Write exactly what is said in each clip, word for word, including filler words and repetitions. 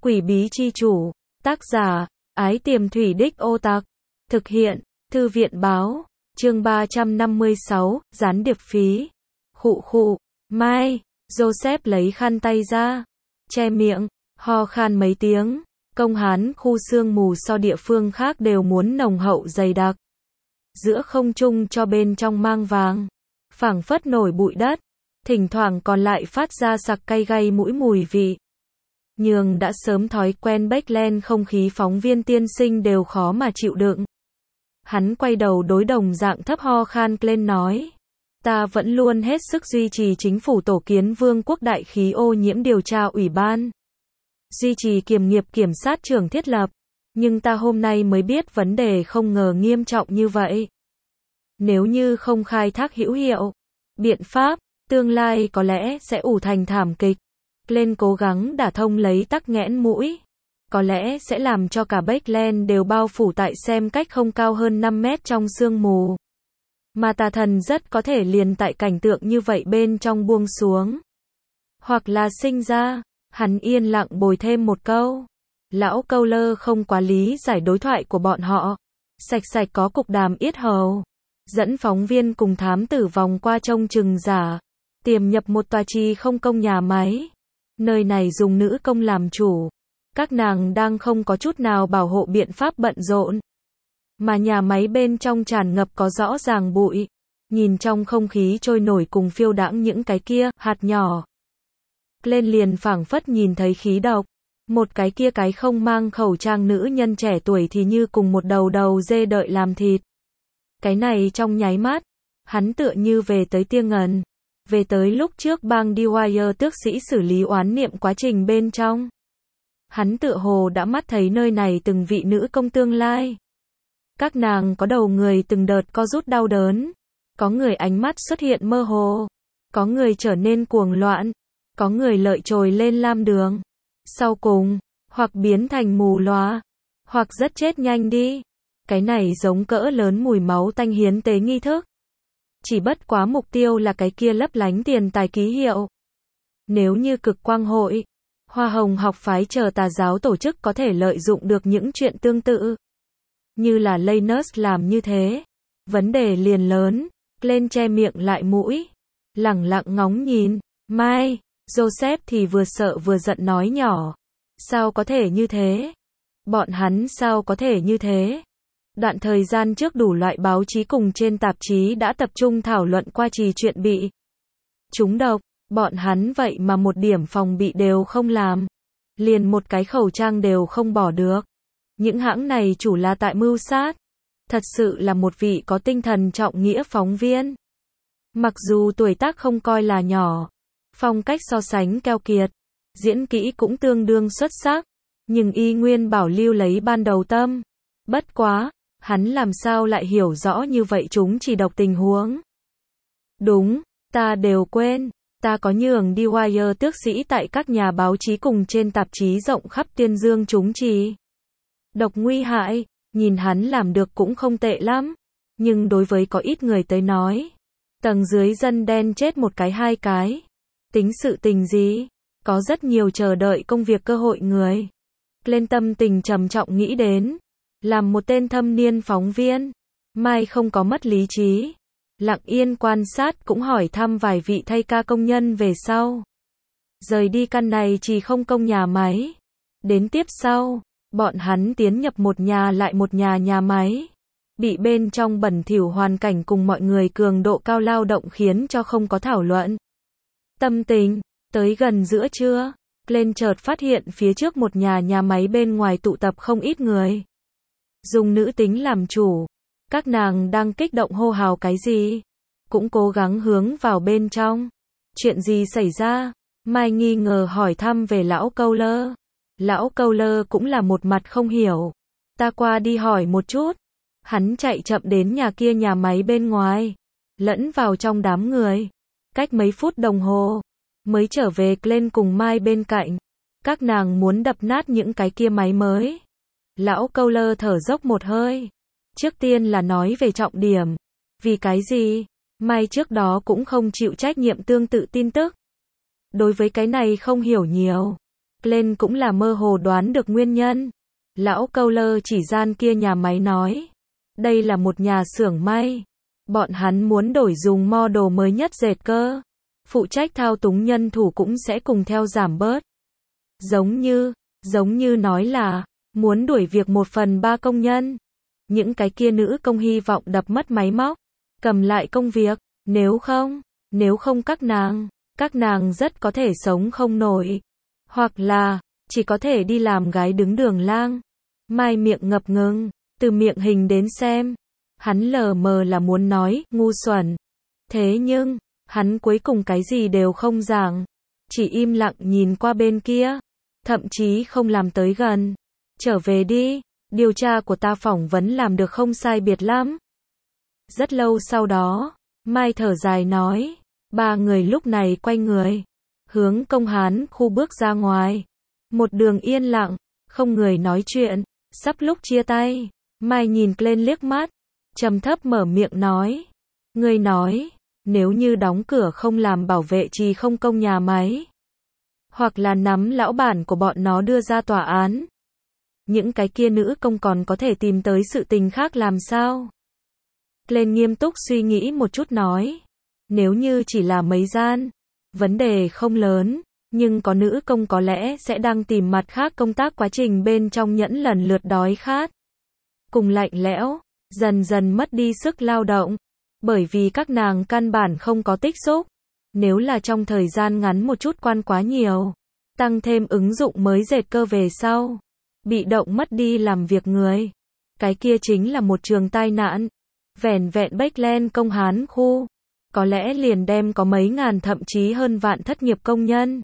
Quỷ bí chi chủ. Tác giả, Ái Tiềm Thủy Đích Ô Tặc. Thực hiện, Thư viện báo. Chương ba trăm năm mươi sáu, gián điệp phí. Khụ khụ, Mai, Joseph lấy khăn tay ra, che miệng, ho khan mấy tiếng. Công Hán khu sương mù so địa phương khác đều muốn nồng hậu dày đặc. Giữa không trung cho bên trong mang vàng, phảng phất nổi bụi đất, thỉnh thoảng còn lại phát ra sặc cay gay mũi mùi vị. Nhường đã sớm thói quen Beckland không khí phóng viên tiên sinh đều khó mà chịu đựng. Hắn quay đầu đối đồng dạng thấp ho khan lên nói. Ta vẫn luôn hết sức duy trì chính phủ tổ kiến vương quốc đại khí ô nhiễm điều tra ủy ban. Duy trì kiểm nghiệp kiểm sát trưởng thiết lập. Nhưng ta hôm nay mới biết vấn đề không ngờ nghiêm trọng như vậy. Nếu như không khai thác hữu hiệu biện pháp, tương lai có lẽ sẽ ủ thành thảm kịch. Lên cố gắng đả thông lấy tắc nghẽn mũi. Có lẽ sẽ làm cho cả Beckland đều bao phủ tại xem cách không cao hơn năm mét trong sương mù. Mà tà thần rất có thể liền tại cảnh tượng như vậy bên trong buông xuống. Hoặc là sinh ra. Hắn yên lặng bồi thêm một câu. Lão câu lơ không quá lý giải đối thoại của bọn họ. Sạch sạch có cục đàm yết hầu. Dẫn phóng viên cùng thám tử vòng qua trông chừng giả. Tiềm nhập một tòa trì không công nhà máy. Nơi này dùng nữ công làm chủ. Các nàng đang không có chút nào bảo hộ biện pháp bận rộn. Mà nhà máy bên trong tràn ngập có rõ ràng bụi. Nhìn trong không khí trôi nổi cùng phiêu đãng những cái kia hạt nhỏ. Lên liền phảng phất nhìn thấy khí độc. Một cái kia cái không mang khẩu trang nữ nhân trẻ tuổi thì như cùng một đầu đầu dê đợi làm thịt. Cái này trong nháy mắt, hắn tựa như về tới tia ngần. Về tới lúc trước bang Dwyer tước sĩ xử lý oán niệm quá trình bên trong. Hắn tựa hồ đã mắt thấy nơi này từng vị nữ công tương lai. Các nàng có đầu người từng đợt co rút đau đớn. Có người ánh mắt xuất hiện mơ hồ. Có người trở nên cuồng loạn. Có người lợi trồi lên lam đường. Sau cùng, hoặc biến thành mù lòa, hoặc rất chết nhanh đi. Cái này giống cỡ lớn mùi máu tanh hiến tế nghi thức. Chỉ bất quá mục tiêu là cái kia lấp lánh tiền tài ký hiệu. Nếu như cực quang hội, hoa hồng học phái chờ tà giáo tổ chức có thể lợi dụng được những chuyện tương tự. Như là Lanus làm như thế. Vấn đề liền lớn, lên che miệng lại mũi. Lẳng lặng ngóng nhìn, Mai. Joseph thì vừa sợ vừa giận nói nhỏ. Sao có thể như thế? Bọn hắn sao có thể như thế? Đoạn thời gian trước đủ loại báo chí cùng trên tạp chí đã tập trung thảo luận qua trì chuyện bị trúng độc. Bọn hắn vậy mà một điểm phòng bị đều không làm. Liền một cái khẩu trang đều không bỏ được. Những hãng này chủ là tại mưu sát. Thật sự là một vị có tinh thần trọng nghĩa phóng viên. Mặc dù tuổi tác không coi là nhỏ. Phong cách so sánh keo kiệt, diễn kỹ cũng tương đương xuất sắc, nhưng y nguyên bảo lưu lấy ban đầu tâm. Bất quá, hắn làm sao lại hiểu rõ như vậy chúng chỉ độc tình huống. Đúng, ta đều quên, ta có nhường Dwyer tước sĩ tại các nhà báo chí cùng trên tạp chí rộng khắp tuyên dương chúng chỉ độc nguy hại, nhìn hắn làm được cũng không tệ lắm, nhưng đối với có ít người tới nói, tầng dưới dân đen chết một cái hai cái. Tính sự tình gì? Có rất nhiều chờ đợi công việc cơ hội người. Lên tâm tình trầm trọng nghĩ đến. Làm một tên thâm niên phóng viên. Mai không có mất lý trí. Lặng yên quan sát cũng hỏi thăm vài vị thay ca công nhân về sau. Rời đi căn này chỉ không công nhà máy. Đến tiếp sau, bọn hắn tiến nhập một nhà lại một nhà nhà máy. Bị bên trong bẩn thỉu hoàn cảnh cùng mọi người cường độ cao lao động khiến cho không có thảo luận. Tâm tình, tới gần giữa trưa, lên chợt phát hiện phía trước một nhà nhà máy bên ngoài tụ tập không ít người. Dùng nữ tính làm chủ, các nàng đang kích động hô hào cái gì, cũng cố gắng hướng vào bên trong. Chuyện gì xảy ra? Mai nghi ngờ hỏi thăm về lão câu lơ. Lão câu lơ cũng là một mặt không hiểu. Ta qua đi hỏi một chút. Hắn chạy chậm đến nhà kia nhà máy bên ngoài, lẫn vào trong đám người. Cách mấy phút đồng hồ, mới trở về lên cùng Mai bên cạnh. Các nàng muốn đập nát những cái kia máy mới. Lão câu lơ thở dốc một hơi. Trước tiên là nói về trọng điểm. Vì cái gì? Mai trước đó cũng không chịu trách nhiệm tương tự tin tức. Đối với cái này không hiểu nhiều. Glenn cũng là mơ hồ đoán được nguyên nhân. Lão Cowler chỉ gian kia nhà máy nói. Đây là một nhà xưởng may. Bọn hắn muốn đổi dùng model mới nhất dệt cơ. Phụ trách thao túng nhân thủ cũng sẽ cùng theo giảm bớt. Giống như, giống như nói là, muốn đuổi việc một phần ba công nhân. Những cái kia nữ công hy vọng đập mất máy móc, cầm lại công việc, nếu không, nếu không các nàng, các nàng rất có thể sống không nổi. Hoặc là, chỉ có thể đi làm gái đứng đường lang. Mai miệng ngập ngừng, từ miệng hình đến xem. Hắn lờ mờ là muốn nói, ngu xuẩn. Thế nhưng, hắn cuối cùng cái gì đều không giảng. Chỉ im lặng nhìn qua bên kia. Thậm chí không làm tới gần. Trở về đi, điều tra của ta phỏng vấn làm được không sai biệt lắm. Rất lâu sau đó, Mai thở dài nói. Ba người lúc này quay người. Hướng công hán khu bước ra ngoài. Một đường yên lặng, không người nói chuyện. Sắp lúc chia tay, Mai nhìn lên liếc mắt. Trầm thấp mở miệng nói. Ngươi nói, nếu như đóng cửa không làm bảo vệ trì không công nhà máy. Hoặc là nắm lão bản của bọn nó đưa ra tòa án. Những cái kia nữ công còn có thể tìm tới sự tình khác làm sao? Lên nghiêm túc suy nghĩ một chút nói. Nếu như chỉ là mấy gian, vấn đề không lớn, nhưng có nữ công có lẽ sẽ đang tìm mặt khác công tác quá trình bên trong nhẫn lần lượt đói khát. Cùng lạnh lẽo, dần dần mất đi sức lao động, bởi vì các nàng căn bản không có tích xúc. Nếu là trong thời gian ngắn một chút quan quá nhiều, tăng thêm ứng dụng mới dệt cơ về sau, bị động mất đi làm việc người. Cái kia chính là một trường tai nạn. Vẻn vẹn Bách công hán khu, có lẽ liền đem có mấy ngàn thậm chí hơn vạn thất nghiệp công nhân.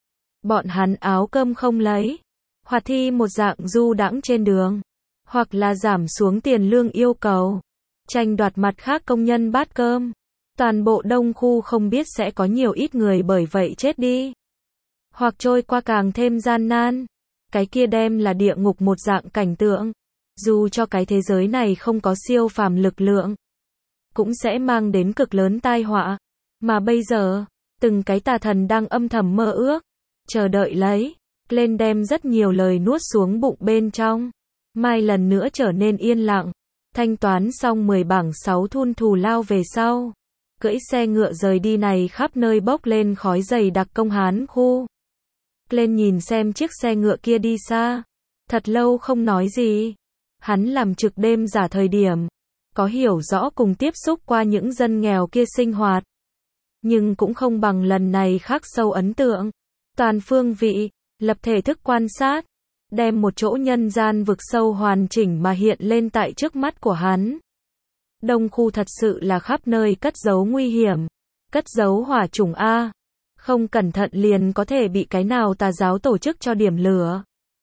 Bọn hắn áo cơm không lấy, hoặc thi một dạng du đãng trên đường, hoặc là giảm xuống tiền lương yêu cầu, tranh đoạt mặt khác công nhân bát cơm. Toàn bộ đông khu không biết sẽ có nhiều ít người bởi vậy chết đi, hoặc trôi qua càng thêm gian nan. Cái kia đem là địa ngục một dạng cảnh tượng. Dù cho cái thế giới này không có siêu phàm lực lượng, cũng sẽ mang đến cực lớn tai họa. Mà bây giờ, từng cái tà thần đang âm thầm mơ ước, chờ đợi lấy. Lên đem rất nhiều lời nuốt xuống bụng bên trong. Mai lần nữa trở nên yên lặng. Thanh toán xong mười bảng sáu thun thù lao về sau. Cưỡi xe ngựa rời đi này khắp nơi bốc lên khói dày đặc công hán khu. Lên nhìn xem chiếc xe ngựa kia đi xa. Thật lâu không nói gì. Hắn làm trực đêm giả thời điểm. Có hiểu rõ cùng tiếp xúc qua những dân nghèo kia sinh hoạt. Nhưng cũng không bằng lần này khắc sâu ấn tượng. Toàn phương vị, lập thể thức quan sát. Đem một chỗ nhân gian vực sâu hoàn chỉnh mà hiện lên tại trước mắt của hắn. Đông khu thật sự là khắp nơi cất giấu nguy hiểm. Cất giấu hỏa chủng A. Không cẩn thận liền có thể bị cái nào tà giáo tổ chức cho điểm lửa.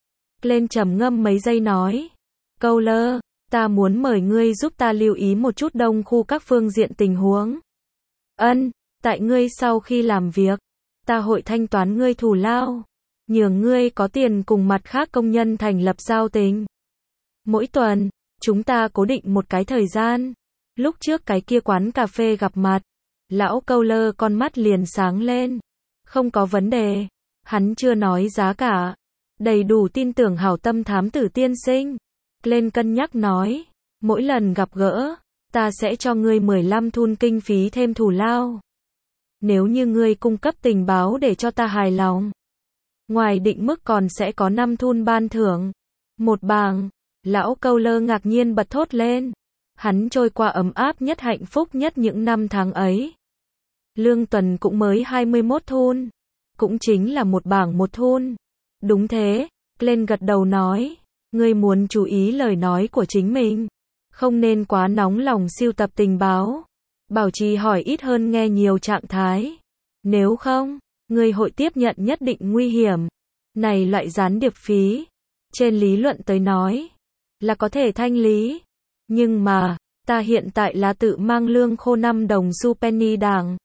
Lên trầm ngâm mấy giây nói. Cowler, ta muốn mời ngươi giúp ta lưu ý một chút đông khu các phương diện tình huống. Ân, tại ngươi sau khi làm việc, ta hội thanh toán ngươi thù lao. Nhường ngươi có tiền cùng mặt khác công nhân thành lập giao tình. Mỗi tuần, chúng ta cố định một cái thời gian. Lúc trước cái kia quán cà phê gặp mặt, lão Cowler con mắt liền sáng lên. Không có vấn đề. Hắn chưa nói giá cả. Đầy đủ tin tưởng hảo tâm thám tử tiên sinh. Lên cân nhắc nói. Mỗi lần gặp gỡ, ta sẽ cho ngươi mười lăm thun kinh phí thêm thù lao. Nếu như ngươi cung cấp tình báo để cho ta hài lòng. Ngoài định mức còn sẽ có năm thun ban thưởng. Một bảng. Lão Cowler ngạc nhiên bật thốt lên. Hắn trôi qua ấm áp nhất hạnh phúc nhất những năm tháng ấy. Lương tuần cũng mới hai mươi mốt thun. Cũng chính là một bảng một thun. Đúng thế. Lên gật đầu nói. Ngươi muốn chú ý lời nói của chính mình. Không nên quá nóng lòng siêu tập tình báo. Bảo trì hỏi ít hơn nghe nhiều trạng thái. Nếu không, ngươi hội tiếp nhận nhất định nguy hiểm. Này loại gián điệp phí. Trên lý luận tới nói. Là có thể thanh lý. Nhưng mà, ta hiện tại là tự mang lương khô năm đồng xu penny đảng.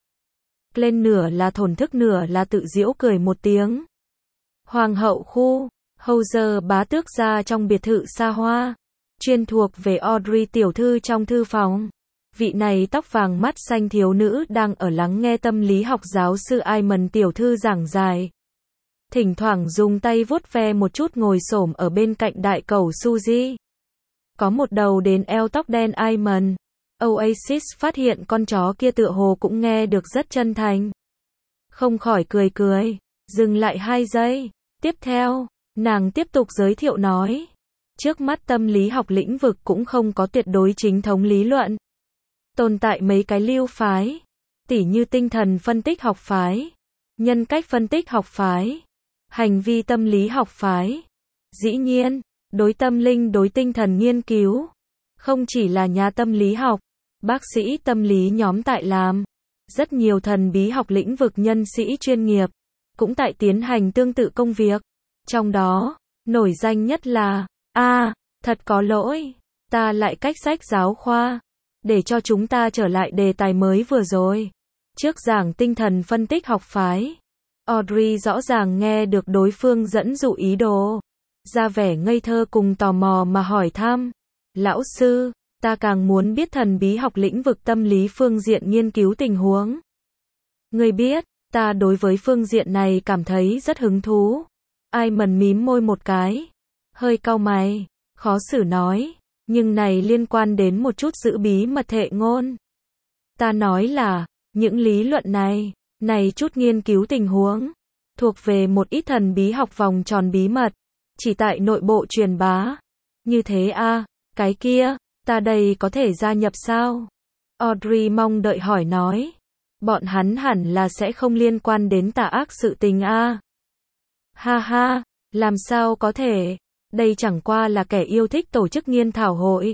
Lên nửa là thổn thức nửa là tự giễu cười một tiếng. Hoàng hậu khu, Houser bá tước gia trong biệt thự xa hoa. Chuyên thuộc về Audrey tiểu thư trong thư phòng. Vị này tóc vàng mắt xanh thiếu nữ đang ở lắng nghe tâm lý học giáo sư Iman tiểu thư giảng giải. thỉnh thoảng dùng tay vuốt ve một chút ngồi xổm ở bên cạnh đại cẩu Suzy. Có một đầu đến eo tóc đen Iman. Oasis phát hiện con chó kia tựa hồ cũng nghe được rất chân thành. Không khỏi cười cười, dừng lại hai giây. Tiếp theo, nàng tiếp tục giới thiệu nói. Trước mắt tâm lý học lĩnh vực cũng không có tuyệt đối chính thống lý luận. Tồn tại mấy cái lưu phái, tỉ như tinh thần phân tích học phái, nhân cách phân tích học phái, hành vi tâm lý học phái. Dĩ nhiên, đối tâm linh đối tinh thần nghiên cứu, không chỉ là nhà tâm lý học, bác sĩ tâm lý nhóm tại làm. Rất nhiều thần bí học lĩnh vực nhân sĩ chuyên nghiệp, cũng tại tiến hành tương tự công việc. Trong đó, nổi danh nhất là, a à, thật có lỗi, ta lại cách sách giáo khoa. Để cho chúng ta trở lại đề tài mới vừa rồi. Trước giảng tinh thần phân tích học phái, Audrey rõ ràng nghe được đối phương dẫn dụ ý đồ. Ra vẻ ngây thơ cùng tò mò mà hỏi thăm. Lão sư, ta càng muốn biết thần bí học lĩnh vực tâm lý phương diện nghiên cứu tình huống. Ngươi biết, ta đối với phương diện này cảm thấy rất hứng thú. Iman mím môi một cái, hơi cau mày, khó xử nói, nhưng này liên quan đến một chút giữ bí mật hệ ngôn. Ta nói là, những lý luận này, này chút nghiên cứu tình huống, thuộc về một ít thần bí học vòng tròn bí mật, chỉ tại nội bộ truyền bá. Như thế a, à, cái kia, ta đây có thể gia nhập sao? Audrey mong đợi hỏi nói. Bọn hắn hẳn là sẽ không liên quan đến tà ác sự tình a. À. Ha ha, làm sao có thể, đây chẳng qua là kẻ yêu thích tổ chức nghiên thảo hội.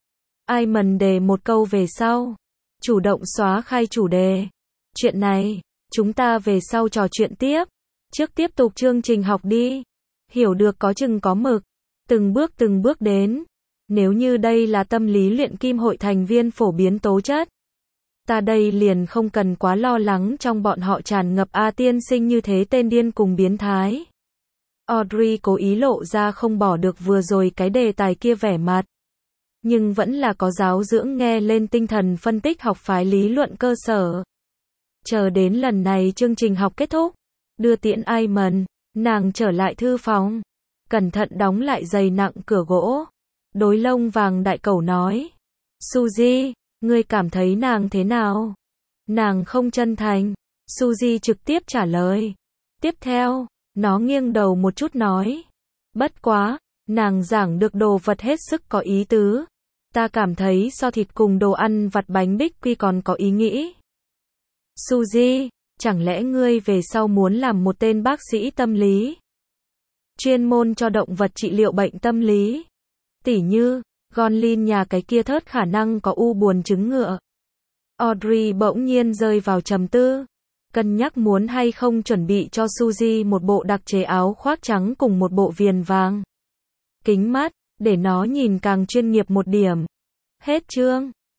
Iman đề một câu về sau, chủ động xóa khai chủ đề. Chuyện này, chúng ta về sau trò chuyện tiếp. Trước tiếp tục chương trình học đi. Hiểu được có chừng có mực, từng bước từng bước đến. Nếu như đây là tâm lý luyện kim hội thành viên phổ biến tố chất, ta đây liền không cần quá lo lắng trong bọn họ tràn ngập A tiên sinh như thế tên điên cùng biến thái. Audrey cố ý lộ ra không bỏ được vừa rồi cái đề tài kia vẻ mặt. Nhưng vẫn là có giáo dưỡng nghe lên tinh thần phân tích học phái lý luận cơ sở. Chờ đến lần này chương trình học kết thúc, đưa tiễn Iman, nàng trở lại thư phòng, cẩn thận đóng lại dày nặng cửa gỗ. Đối lông vàng đại cẩu nói. Suzy, ngươi cảm thấy nàng thế nào? Nàng không chân thành. Suzy trực tiếp trả lời. Tiếp theo, nó nghiêng đầu một chút nói. Bất quá, nàng giảng được đồ vật hết sức có ý tứ. Ta cảm thấy so thịt cùng đồ ăn vặt bánh bích quy còn có ý nghĩ. Suzy, chẳng lẽ ngươi về sau muốn làm một tên bác sĩ tâm lý? Chuyên môn cho động vật trị liệu bệnh tâm lý. Tỉ như, Gonlin nhà cái kia thớt khả năng có u buồn trứng ngựa. Audrey bỗng nhiên rơi vào trầm tư. Cân nhắc muốn hay không chuẩn bị cho Suzy một bộ đặc chế áo khoác trắng cùng một bộ viền vàng. Kính mắt, để nó nhìn càng chuyên nghiệp một điểm. Hết chương.